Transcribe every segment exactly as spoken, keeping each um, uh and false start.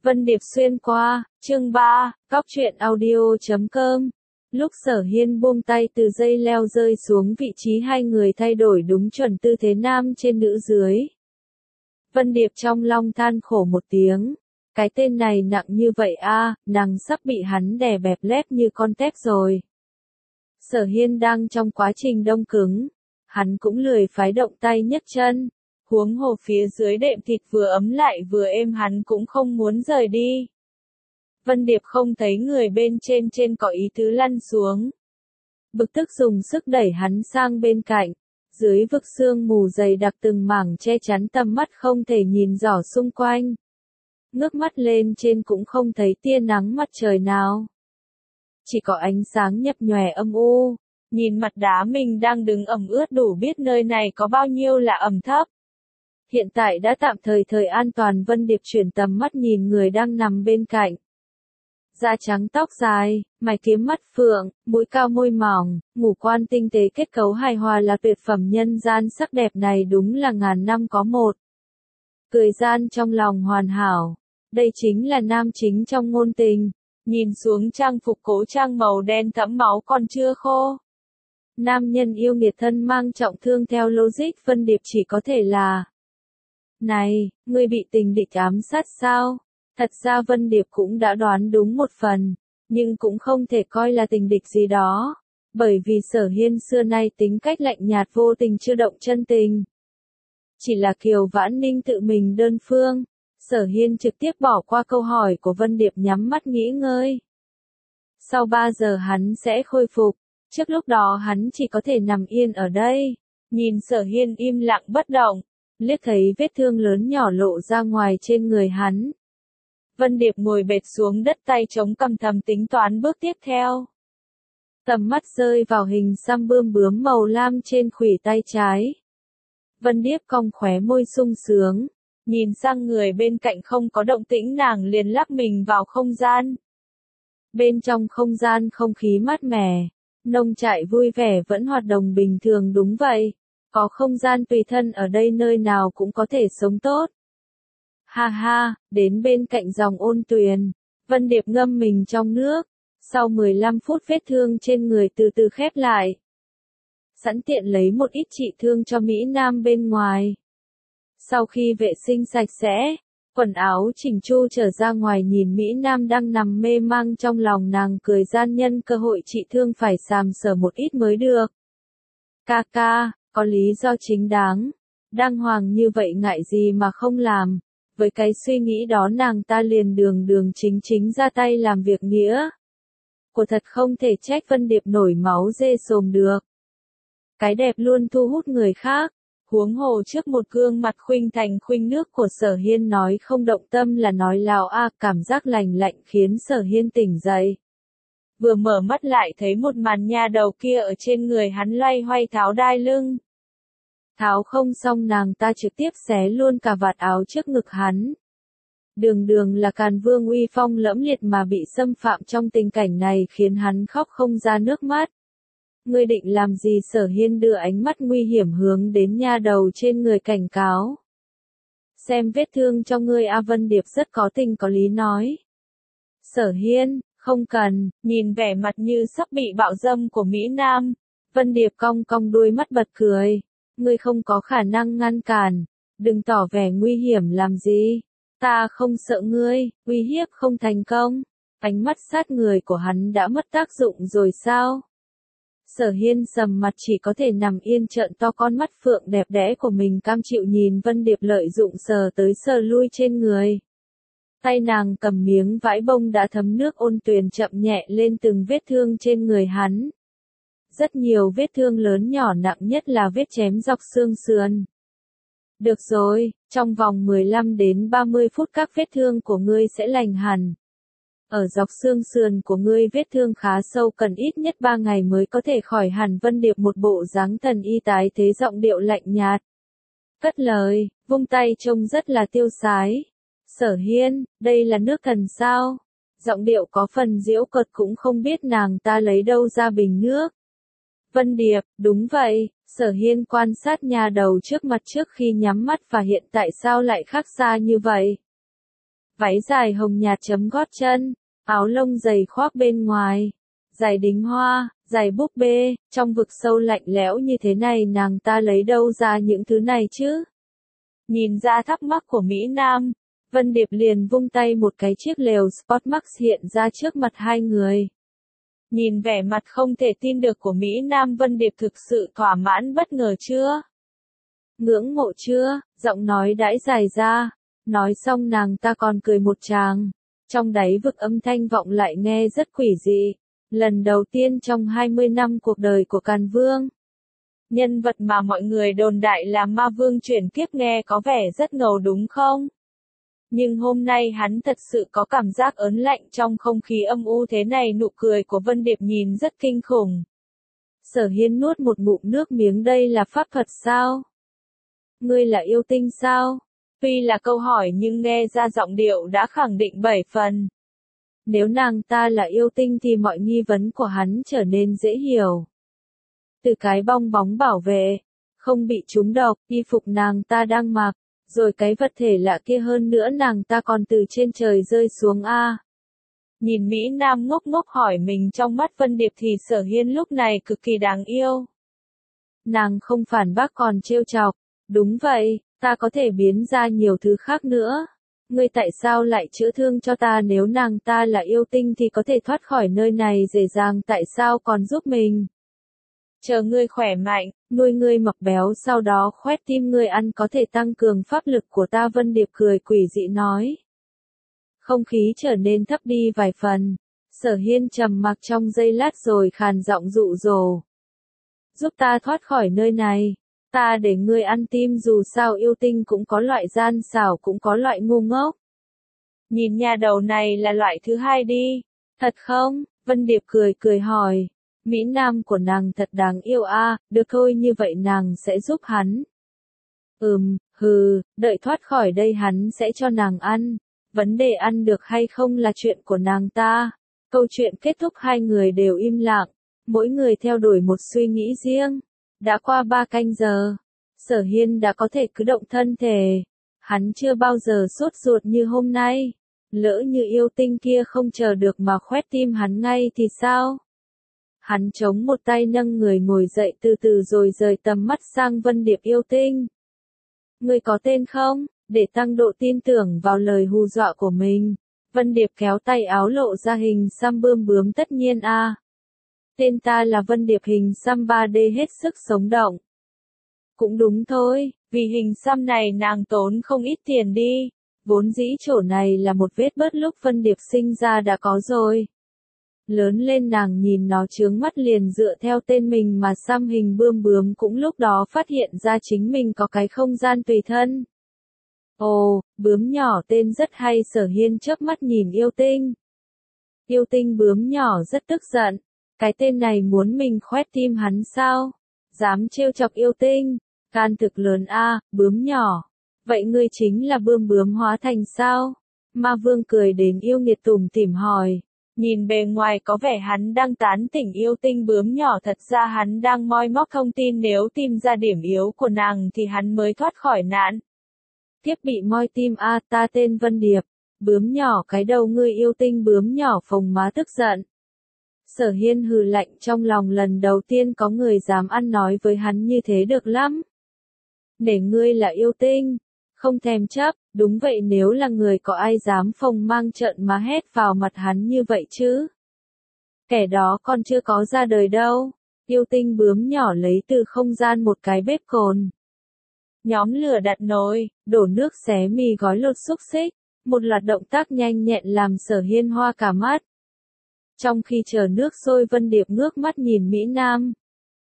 Vân Điệp xuyên qua, chương ba, góc truyện audio chấm com. Lúc Sở Hiên buông tay từ dây leo rơi xuống, vị trí hai người thay đổi đúng chuẩn tư thế nam trên nữ dưới. Vân Điệp trong lòng than khổ một tiếng. Cái tên này nặng như vậy a, nàng sắp bị hắn đè bẹp lép như con tép rồi. Sở Hiên đang trong quá trình đông cứng. Hắn cũng lười phái động tay nhấc chân. Huống hồ phía dưới đệm thịt vừa ấm lại vừa êm, hắn cũng không muốn rời đi. Vân Điệp không thấy người bên trên trên có ý tứ lăn xuống. Bực tức dùng sức đẩy hắn sang bên cạnh. Dưới vực sương mù dày đặc từng mảng che chắn tầm mắt, không thể nhìn rõ xung quanh. Ngước mắt lên trên cũng không thấy tia nắng mặt trời nào. Chỉ có ánh sáng nhập nhòe âm u. Nhìn mặt đá mình đang đứng ẩm ướt đủ biết nơi này có bao nhiêu là ẩm thấp. Hiện tại đã tạm thời thời an toàn. Vân Điệp chuyển tầm mắt nhìn người đang nằm bên cạnh. Da trắng tóc dài, mày kiếm mắt phượng, mũi cao môi mỏng, ngũ quan tinh tế kết cấu hài hòa là tuyệt phẩm nhân gian, sắc đẹp này đúng là ngàn năm có một. Cười gian trong lòng hoàn hảo. Đây chính là nam chính trong ngôn tình. Nhìn xuống trang phục cố trang màu đen thẫm máu còn chưa khô. Nam nhân yêu nghiệt thân mang trọng thương, theo logic Vân Điệp chỉ có thể là: này, ngươi bị tình địch ám sát sao? Thật ra Vân Điệp cũng đã đoán đúng một phần, nhưng cũng không thể coi là tình địch gì đó. Bởi vì Sở Hiên xưa nay tính cách lạnh nhạt, vô tình chưa động chân tình. Chỉ là Kiều Vãn Ninh tự mình đơn phương. Sở Hiên trực tiếp bỏ qua câu hỏi của Vân Điệp, nhắm mắt nghỉ ngơi. Sau ba giờ hắn sẽ khôi phục. Trước lúc đó hắn chỉ có thể nằm yên ở đây. Nhìn Sở Hiên im lặng bất động. Liếc thấy vết thương lớn nhỏ lộ ra ngoài trên người hắn. Vân Điệp ngồi bệt xuống đất, tay chống cằm thầm tính toán bước tiếp theo. Tầm mắt rơi vào hình xăm bươm bướm màu lam trên khuỷu tay trái. Vân Điệp cong khóe môi sung sướng. Nhìn sang người bên cạnh không có động tĩnh, nàng liền lắc mình vào không gian. Bên trong không gian không khí mát mẻ. Nông trại vui vẻ vẫn hoạt động bình thường, đúng vậy. Có không gian tùy thân ở đây, nơi nào cũng có thể sống tốt. Ha ha, đến bên cạnh dòng ôn tuyền. Vân Điệp ngâm mình trong nước. Sau mười lăm phút vết thương trên người từ từ khép lại. Sẵn tiện lấy một ít trị thương cho Mỹ Nam bên ngoài. Sau khi vệ sinh sạch sẽ, quần áo chỉnh chu trở ra ngoài, nhìn Mỹ Nam đang nằm mê mang, trong lòng nàng cười gian, nhân cơ hội trị thương phải sàm sờ một ít mới được. Ca ca, có lý do chính đáng. Đang hoàng như vậy ngại gì mà không làm. Với cái suy nghĩ đó nàng ta liền đường đường chính chính ra tay làm việc nghĩa. Của thật không thể trách Vân Điệp nổi máu dê sồm được. Cái đẹp luôn thu hút người khác. Huống hồ trước một gương mặt khuynh thành khuynh nước của Sở Hiên nói không động tâm là nói láo a, cảm giác lành lạnh khiến Sở Hiên tỉnh dậy. Vừa mở mắt lại thấy một màn nha đầu kia ở trên người hắn loay hoay tháo đai lưng. Tháo không xong nàng ta trực tiếp xé luôn cả vạt áo trước ngực hắn. Đường đường là Càn Vương uy phong lẫm liệt mà bị xâm phạm trong tình cảnh này khiến hắn khóc không ra nước mắt. Ngươi định làm gì? Sở Hiên đưa ánh mắt nguy hiểm hướng đến nha đầu trên người cảnh cáo. Xem vết thương cho ngươi a. Vân Điệp rất có tình có lý nói. Sở Hiên, không cần. Nhìn vẻ mặt như sắp bị bạo dâm của Mỹ Nam, Vân Điệp cong cong đuôi mắt bật cười. Ngươi không có khả năng ngăn cản. Đừng tỏ vẻ nguy hiểm làm gì. Ta không sợ ngươi. Uy hiếp không thành công. Ánh mắt sát người của hắn đã mất tác dụng rồi sao? Sở Hiên sầm mặt, chỉ có thể nằm yên trợn to con mắt phượng đẹp đẽ của mình, cam chịu nhìn Vân Điệp lợi dụng sờ tới sờ lui trên người. Tay nàng cầm miếng vải bông đã thấm nước ôn tuyền chậm nhẹ lên từng vết thương trên người hắn. Rất nhiều vết thương lớn nhỏ, nặng nhất là vết chém dọc xương sườn. Được rồi, trong vòng mười lăm đến ba mươi phút các vết thương của ngươi sẽ lành hẳn. Ở dọc xương sườn của ngươi vết thương khá sâu, cần ít nhất ba ngày mới có thể khỏi hẳn. Vân Điệp một bộ dáng thần y tái thế, giọng điệu lạnh nhạt. Cất lời, vung tay trông rất là tiêu sái. Sở Hiên, đây là nước thần sao? Giọng điệu có phần giễu cợt, cũng không biết nàng ta lấy đâu ra bình nước. Vân Điệp, đúng vậy. Sở Hiên quan sát nha đầu trước mặt trước khi nhắm mắt và hiện tại sao lại khác xa như vậy. váy dài hồng nhạt chấm gót chân, áo lông dày khoác bên ngoài, giày đính hoa, giày búp bê, trong vực sâu lạnh lẽo như thế này nàng ta lấy đâu ra những thứ này chứ? Nhìn ra thắc mắc của Mỹ Nam, Vân Điệp liền vung tay một cái chiếc lều Sportmax hiện ra trước mặt hai người. Nhìn vẻ mặt không thể tin được của Mỹ Nam, Vân Điệp thực sự thỏa mãn bất ngờ chưa? Ngưỡng mộ chưa? Giọng nói đãi dài ra. Nói xong nàng ta còn cười một tràng. Trong đáy vực âm thanh vọng lại nghe rất quỷ dị. Lần đầu tiên trong hai mươi năm cuộc đời của Càn Vương. Nhân vật mà mọi người đồn đại là ma vương chuyển kiếp nghe có vẻ rất ngầu đúng không? Nhưng hôm nay hắn thật sự có cảm giác ớn lạnh trong không khí âm u thế này. Nụ cười của Vân Điệp nhìn rất kinh khủng. Sở Hiên nuốt một ngụm nước miếng, đây là pháp thuật sao? Ngươi là yêu tinh sao? Tuy là câu hỏi nhưng nghe ra giọng điệu đã khẳng định bảy phần. Nếu nàng ta là yêu tinh thì mọi nghi vấn của hắn trở nên dễ hiểu. Từ cái bong bóng bảo vệ, không bị trúng độc, y phục nàng ta đang mặc, rồi cái vật thể lạ kia, hơn nữa nàng ta còn từ trên trời rơi xuống a. Nhìn Mỹ Nam ngốc ngốc hỏi mình, trong mắt Vân Điệp thì Sở Hiên lúc này cực kỳ đáng yêu. Nàng không phản bác còn trêu chọc, đúng vậy, ta có thể biến ra nhiều thứ khác nữa. Ngươi tại sao lại chữa thương cho ta? Nếu nàng ta là yêu tinh thì có thể thoát khỏi nơi này dễ dàng, tại sao còn giúp mình? Chờ ngươi khỏe mạnh, nuôi ngươi mập béo, sau đó khoét tim ngươi ăn có thể tăng cường pháp lực của ta. Vân Điệp cười quỷ dị nói. Không khí trở nên thấp đi vài phần. Sở Hiên trầm mặc trong giây lát rồi khàn giọng dụ dỗ. Giúp ta thoát khỏi nơi này. Ta để ngươi ăn tim, dù sao yêu tinh cũng có loại gian xảo, cũng có loại ngu ngốc. Nhìn nhà đầu này là loại thứ hai đi. Thật không? Vân Điệp cười cười hỏi. Mỹ Nam của nàng thật đáng yêu a, à, được thôi, như vậy nàng sẽ giúp hắn. Ừm, hừ, đợi thoát khỏi đây hắn sẽ cho nàng ăn. Vấn đề ăn được hay không là chuyện của nàng ta. Câu chuyện kết thúc, hai người đều im lặng, mỗi người theo đuổi một suy nghĩ riêng. Đã qua ba canh giờ, Sở Hiên đã có thể cử động thân thể. Hắn chưa bao giờ sốt ruột như hôm nay. Lỡ như yêu tinh kia không chờ được mà khoét tim hắn ngay thì sao? Hắn chống một tay nâng người ngồi dậy từ từ rồi rời tầm mắt sang Vân Điệp. Yêu tinh, ngươi có tên không? Để tăng độ tin tưởng vào lời hù dọa của mình, Vân Điệp kéo tay áo lộ ra hình xăm bươm bướm. Tất nhiên a. À. Tên ta là Vân Điệp, hình xăm ba D hết sức sống động. Cũng đúng thôi, vì hình xăm này nàng tốn không ít tiền đi. Vốn dĩ chỗ này là một vết bớt lúc Vân Điệp sinh ra đã có rồi. Lớn lên nàng nhìn nó chướng mắt liền dựa theo tên mình mà xăm hình bươm bướm, cũng lúc đó phát hiện ra chính mình có cái không gian tùy thân. Ồ, bướm nhỏ tên rất hay. Sở Hiên chớp mắt nhìn yêu tinh. Yêu tinh bướm nhỏ rất tức giận. Cái tên này muốn mình khoét tim hắn sao? Dám trêu chọc yêu tinh, can thực lớn a, à, bướm nhỏ. Vậy ngươi chính là bươm bướm hóa thành sao? Ma Vương cười đến yêu nghiệt tủm tỉm hỏi. Nhìn bề ngoài có vẻ hắn đang tán tỉnh yêu tinh bướm nhỏ, thật ra hắn đang moi móc thông tin, nếu tìm ra điểm yếu của nàng thì hắn mới thoát khỏi nạn. Tiếp bị moi tim a, à, ta tên Vân Điệp. Bướm nhỏ cái đầu ngươi. Yêu tinh bướm nhỏ phồng má tức giận. Sở Hiên hừ lạnh trong lòng, lần đầu tiên có người dám ăn nói với hắn như thế, được lắm. Để ngươi là yêu tinh, không thèm chấp, đúng vậy, nếu là người có ai dám phồng mang trợn mà hét vào mặt hắn như vậy chứ? Kẻ đó còn chưa có ra đời đâu. Yêu tinh bướm nhỏ lấy từ không gian một cái bếp cồn. Nhóm lửa đặt nồi, đổ nước, xé mì gói, lột xúc xích. Một loạt động tác nhanh nhẹn làm Sở Hiên hoa cả mắt. Trong khi chờ nước sôi, Vân Điệp ngước mắt nhìn Mỹ Nam.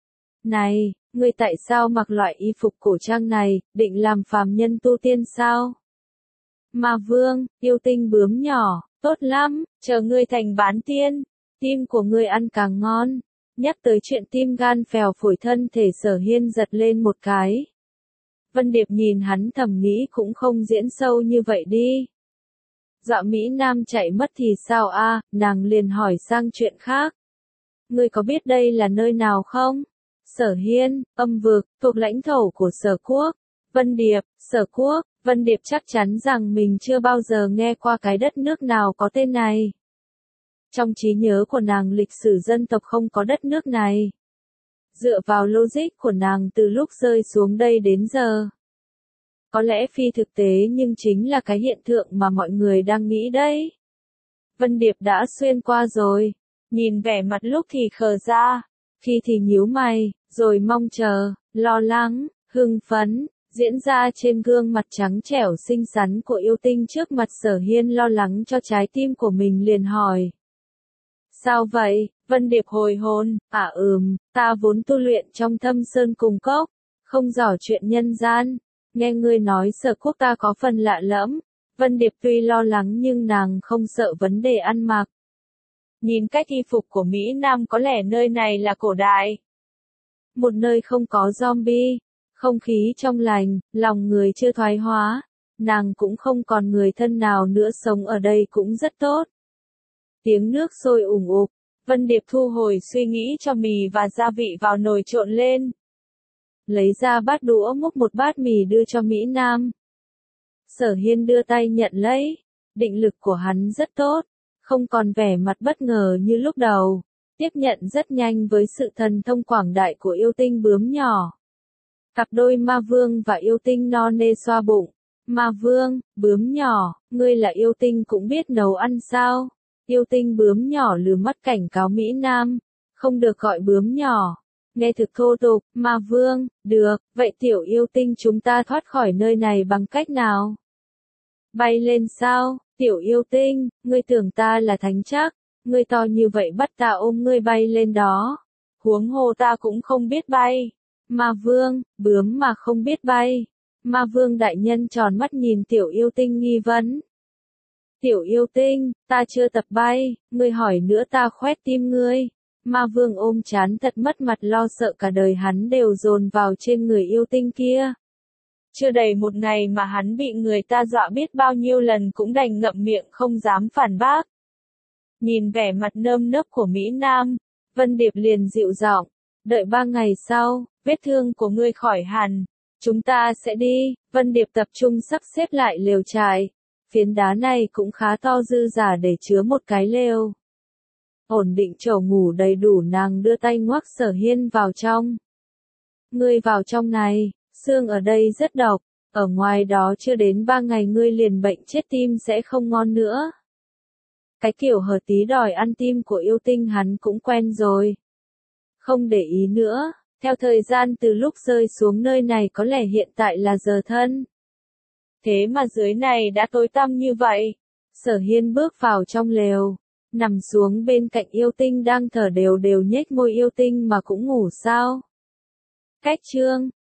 Này, ngươi tại sao mặc loại y phục cổ trang này, định làm phàm nhân tu tiên sao? Ma Vương, yêu tinh bướm nhỏ, tốt lắm, chờ ngươi thành bán tiên, tim của ngươi ăn càng ngon. Nhắc tới chuyện tim gan phèo phổi, thân thể Sở Hiên giật lên một cái. Vân Điệp nhìn hắn thầm nghĩ cũng không diễn sâu như vậy đi. Dọa Mỹ Nam chạy mất thì sao a? À, nàng liền hỏi sang chuyện khác. Ngươi có biết đây là nơi nào không? Sở Hiên, âm vực, thuộc lãnh thổ của Sở Quốc. Vân Điệp, Sở Quốc, Vân Điệp chắc chắn rằng mình chưa bao giờ nghe qua cái đất nước nào có tên này. Trong trí nhớ của nàng lịch sử dân tộc không có đất nước này. Dựa vào logic của nàng từ lúc rơi xuống đây đến giờ. Có lẽ phi thực tế nhưng chính là cái hiện tượng mà mọi người đang nghĩ đấy. Vân Điệp đã xuyên qua rồi. Nhìn vẻ mặt lúc thì khờ ra, khi thì nhíu mày, rồi mong chờ, lo lắng, hưng phấn, diễn ra trên gương mặt trắng trẻo xinh xắn của yêu tinh trước mặt Sở Hiên lo lắng cho trái tim của mình liền hỏi. Sao vậy? Vân Điệp hồi hồn, à ừm, ta vốn tu luyện trong thâm sơn cùng cốc, không giỏi chuyện nhân gian, nghe ngươi nói Sở quốc ta có phần lạ lẫm. Vân Điệp tuy lo lắng nhưng nàng không sợ vấn đề ăn mặc. Nhìn cách y phục của Mỹ Nam có lẽ nơi này là cổ đại. Một nơi không có zombie, không khí trong lành, lòng người chưa thoái hóa, nàng cũng không còn người thân nào nữa sống ở đây cũng rất tốt. Tiếng nước sôi ủng ục, Vân Điệp thu hồi suy nghĩ cho mì và gia vị vào nồi trộn lên. Lấy ra bát đũa múc một bát mì đưa cho Mỹ Nam. Sở Hiên đưa tay nhận lấy, định lực của hắn rất tốt, không còn vẻ mặt bất ngờ như lúc đầu, tiếp nhận rất nhanh với sự thần thông quảng đại của yêu tinh bướm nhỏ. Cặp đôi ma vương và yêu tinh no nê xoa bụng. Ma vương, bướm nhỏ, ngươi là yêu tinh cũng biết nấu ăn sao? Yêu tinh bướm nhỏ lừa mắt cảnh cáo Mỹ Nam, không được gọi bướm nhỏ. Nghe thực thô tục, ma vương, được, vậy tiểu yêu tinh chúng ta thoát khỏi nơi này bằng cách nào? Bay lên sao, tiểu yêu tinh, ngươi tưởng ta là thánh chắc, ngươi to như vậy bắt ta ôm ngươi bay lên đó. Huống hồ ta cũng không biết bay. Ma vương, bướm mà không biết bay. Ma vương đại nhân tròn mắt nhìn tiểu yêu tinh nghi vấn. Tiểu yêu tinh, ta chưa tập bay, ngươi hỏi nữa ta khoét tim ngươi. Ma vương ôm chán thật mất mặt lo sợ cả đời hắn đều dồn vào trên người yêu tinh kia. Chưa đầy một ngày mà hắn bị người ta dọa biết bao nhiêu lần cũng đành ngậm miệng không dám phản bác. Nhìn vẻ mặt nơm nớp của Mỹ Nam, Vân Điệp liền dịu giọng, đợi ba ngày sau, vết thương của ngươi khỏi hẳn, chúng ta sẽ đi. Vân Điệp tập trung sắp xếp lại lều trại, phiến đá này cũng khá to dư giả để chứa một cái lều. Ổn định chỗ ngủ đầy đủ nàng đưa tay ngoắc Sở Hiên vào trong. Ngươi vào trong này, xương ở đây rất độc, ở ngoài đó chưa đến ba ngày ngươi liền bệnh chết tim sẽ không ngon nữa. Cái kiểu hở tí đòi ăn tim của yêu tinh hắn cũng quen rồi. Không để ý nữa, theo thời gian từ lúc rơi xuống nơi này có lẽ hiện tại là giờ thân. Thế mà dưới này đã tối tăm như vậy. Sở Hiên bước vào trong lều, nằm xuống bên cạnh yêu tinh đang thở đều đều nhếch môi. Yêu tinh mà cũng ngủ sao? Cách chương